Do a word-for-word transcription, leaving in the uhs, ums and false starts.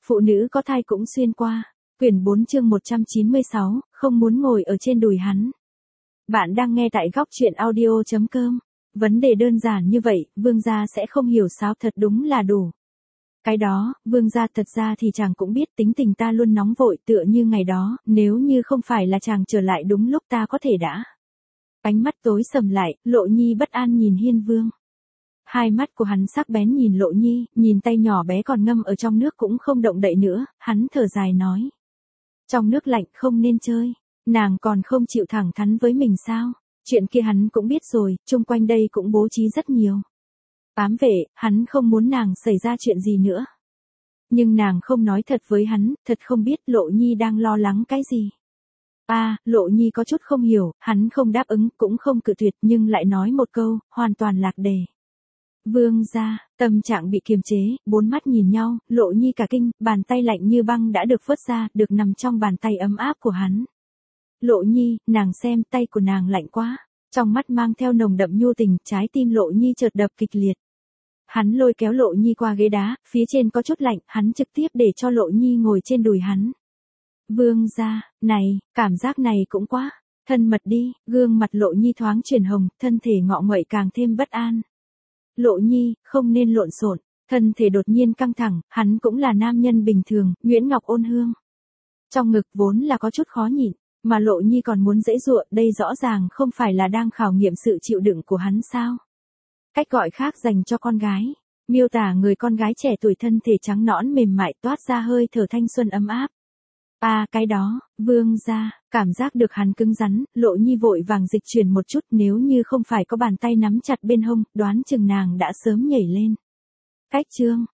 phụ nữ có thai cũng xuyên qua. Quyển bốn chương một trăm chín mươi sáu, không muốn ngồi ở trên đùi hắn. Bạn đang nghe tại góc truyện audio chấm com. Vấn đề đơn giản như vậy, vương gia sẽ không hiểu sao thật đúng là đủ. Cái đó, vương gia thật ra thì chàng cũng biết tính tình ta luôn nóng vội tựa như ngày đó, nếu như không phải là chàng trở lại đúng lúc ta có thể đã. Ánh mắt tối sầm lại, Lộ Nhi bất an nhìn Hiên Vương. Hai mắt của hắn sắc bén nhìn Lộ Nhi, nhìn tay nhỏ bé còn ngâm ở trong nước cũng không động đậy nữa, hắn thở dài nói. Trong nước lạnh không nên chơi, nàng còn không chịu thẳng thắn với mình sao, chuyện kia hắn cũng biết rồi, chung quanh đây cũng bố trí rất nhiều. Ám vệ, hắn không muốn nàng xảy ra chuyện gì nữa. Nhưng nàng không nói thật với hắn, thật không biết Lộ Nhi đang lo lắng cái gì. À, Lộ Nhi có chút không hiểu, hắn không đáp ứng, cũng không cự tuyệt nhưng lại nói một câu, hoàn toàn lạc đề. Vương gia, tâm trạng bị kiềm chế, bốn mắt nhìn nhau, Lộ Nhi cả kinh, bàn tay lạnh như băng đã được vớt ra, được nằm trong bàn tay ấm áp của hắn. Lộ Nhi, nàng xem tay của nàng lạnh quá, trong mắt mang theo nồng đậm nhu tình, trái tim Lộ Nhi chợt đập kịch liệt. Hắn lôi kéo Lộ Nhi qua ghế đá, phía trên có chút lạnh, hắn trực tiếp để cho Lộ Nhi ngồi trên đùi hắn. Vương gia, này, cảm giác này cũng quá, thân mật đi, gương mặt Lộ Nhi thoáng chuyển hồng, thân thể ngọ nguậy càng thêm bất an. Lộ Nhi, không nên lộn xộn, thân thể đột nhiên căng thẳng, hắn cũng là nam nhân bình thường, Nguyễn Ngọc ôn hương. Trong ngực vốn là có chút khó nhịn, mà Lộ Nhi còn muốn giãy giụa, đây rõ ràng không phải là đang khảo nghiệm sự chịu đựng của hắn sao? Cách gọi khác dành cho con gái, miêu tả người con gái trẻ tuổi thân thể trắng nõn mềm mại toát ra hơi thở thanh xuân ấm áp. À cái đó, vương gia, cảm giác được hắn cứng rắn, Lộ Nhi vội vàng dịch chuyển một chút, nếu như không phải có bàn tay nắm chặt bên hông, đoán chừng nàng đã sớm nhảy lên. Cách chương,